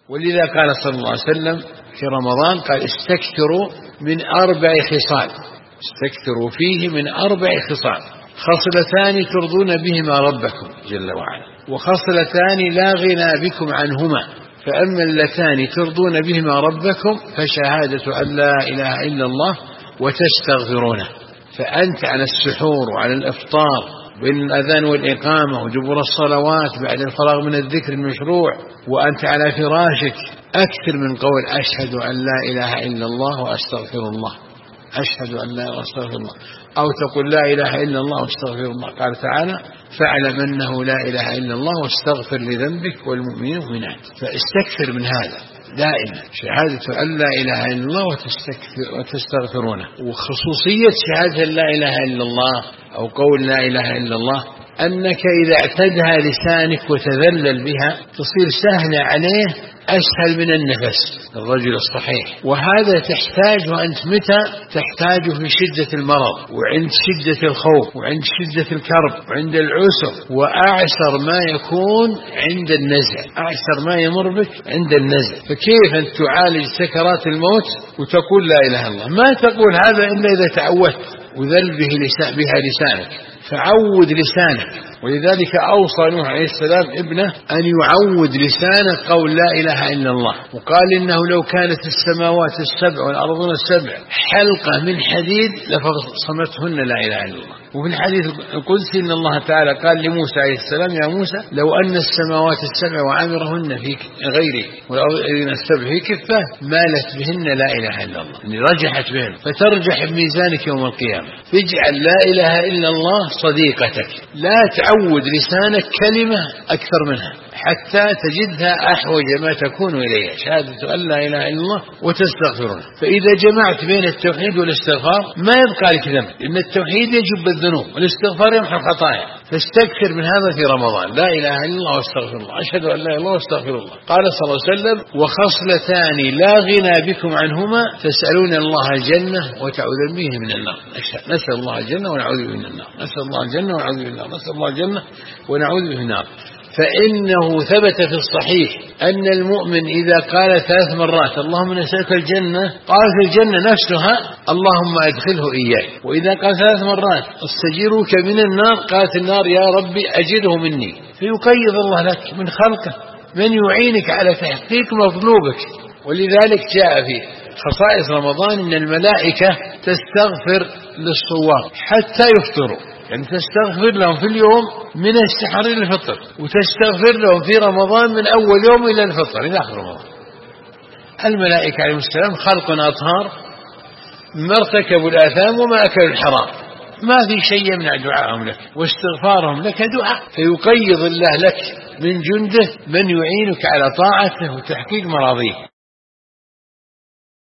ولذا قال صلى الله عليه وسلم في رمضان قال استكثروا من 4 خصال، استكثروا فيه من 4 خصال: خصلتان ترضون بهما ربكم جل وعلا، وخصلتان لا غنى بكم عنهما، فأما اللتان ترضون بهما ربكم فشهادة أن لا إله إلا الله وتستغفرونه. فأنت على السحور وعلى الإفطار بين الأذان والإقامة ودبر الصلوات بعد الفراغ من الذكر المشروع وأنت على فراشك أكثر من قول أشهد أن لا إله إلا الله وأستغفر الله، أشهد أن لا إله وأستغفر الله، أو تقول لا إله إلا الله واستغفر الله. قال تعالى فاعلم أنه لا إله إلا الله واستغفر لذنبك والمؤمنين والمؤمنات. فاستكثر من هذا دائما، شهادة أن لا إله إلا الله وتستغفرونه. وخصوصية شهادة لا إله إلا الله أو قول لا إله إلا الله أنك إذا اعتدها لسانك وتذلل بها تصير سهلة عليه، أسهل من النفس الرجل الصحيح. وهذا تحتاج، وأنت متى تحتاجه؟ في شدة المرض وعند شدة الخوف وعند شدة الكرب وعند العسر، وأعسر ما يكون عند النزع، أعسر ما يمر بك عند النزع. فكيف أنت تعالج سكرات الموت وتقول لا إله إلا الله؟ ما تقول هذا إلا إذا تعودت وذل بها لسانك، فعود لسانك. ولذلك أوصى نوح عليه السلام ابنه أن يعود لسانه قول لا إله إلا الله، وقال إنه لو كانت السماوات السبع والأرضون السبع حلقة من حديد لفصمتهن لا إله إلا الله. وفي الحديث القدسي إن الله تعالى قال لموسى عليه السلام يا موسى لو أن السماوات السبع وعامرهن في غيري والأرضين السبع في كفة مالت بهن لا إله إلا الله، يعني رجحت بهن، فترجح بميزانك يوم القيامة. فاجعل لا إله إلا الله صديقتك، لا تعود لسانك كلمة أكثر منها حتى تجدها أحوج ما تكون إليها، شهادة أن لا إله إلا الله وتستغفرونه. فإذا جمعت بين التوحيد والاستغفار ما يبقى لك ذنب، لأن التوحيد يجب الذنوب والاستغفار يمحو الخطايا. فاستكثر من هذا في رمضان، لا إله إلا الله واستغفر الله، أشهد أن لا إله إلا الله واستغفر الله. قال صلى الله عليه وسلم وخصلتان لا غنى بكم عنهما تسألون الله الجنة وتعوذون به من النار. نسأل الله الجنة ونعوذ به من النار، نسأل الله الجنة ونعوذ به من النار، نسأل الله الجنة ونعوذ به من النار. فإنه ثبت في الصحيح أن المؤمن إذا قال 3 مرات اللهم نسألك الجنة قالت الجنة نفسها اللهم أدخله إياك، وإذا قال 3 مرات استجيروك من النار قالت النار يا ربي أجره مني. فيقيض الله لك من خلقه من يعينك على تحقيق مطلوبك. ولذلك جاء في خصائص رمضان إن الملائكة تستغفر للصوام حتى يفطروا، يعني تستغفر لهم في اليوم من السحر إلى الفطر، وتستغفر لهم في رمضان من أول يوم إلى الفطر إلى آخر رمضان. الملائكة عليهم السلام خلق أطهار ما ارتكبوا الآثام وما أكلوا الحرام، ما في شيء يمنع دعاءهم لك واستغفارهم لك دعاء. فيقيض الله لك من جنده من يعينك على طاعته وتحقيق مراضيه.